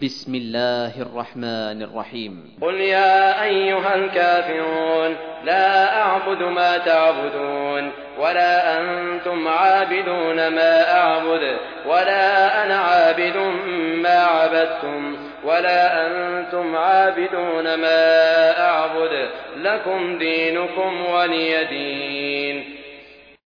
بسم الله الرحمن الرحيم. قل يا أيها الكافرون لا أعبد ما تعبدون ولا أنتم عابدون ما أعبد ولا أنا عابد ما عبدتم ولا أنتم عابدون ما أعبد لكم دينكم ولي دين.